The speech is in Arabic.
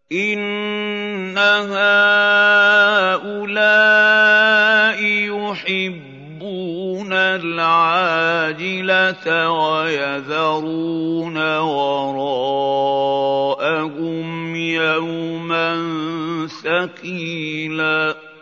إِنَّ هَٰؤُلَاءِ يُحِبُّونَ الْعَاجِلَةَ وَيَذَرُونَ وَرَاءَهُمْ يَوْمًا ثَقِيلًا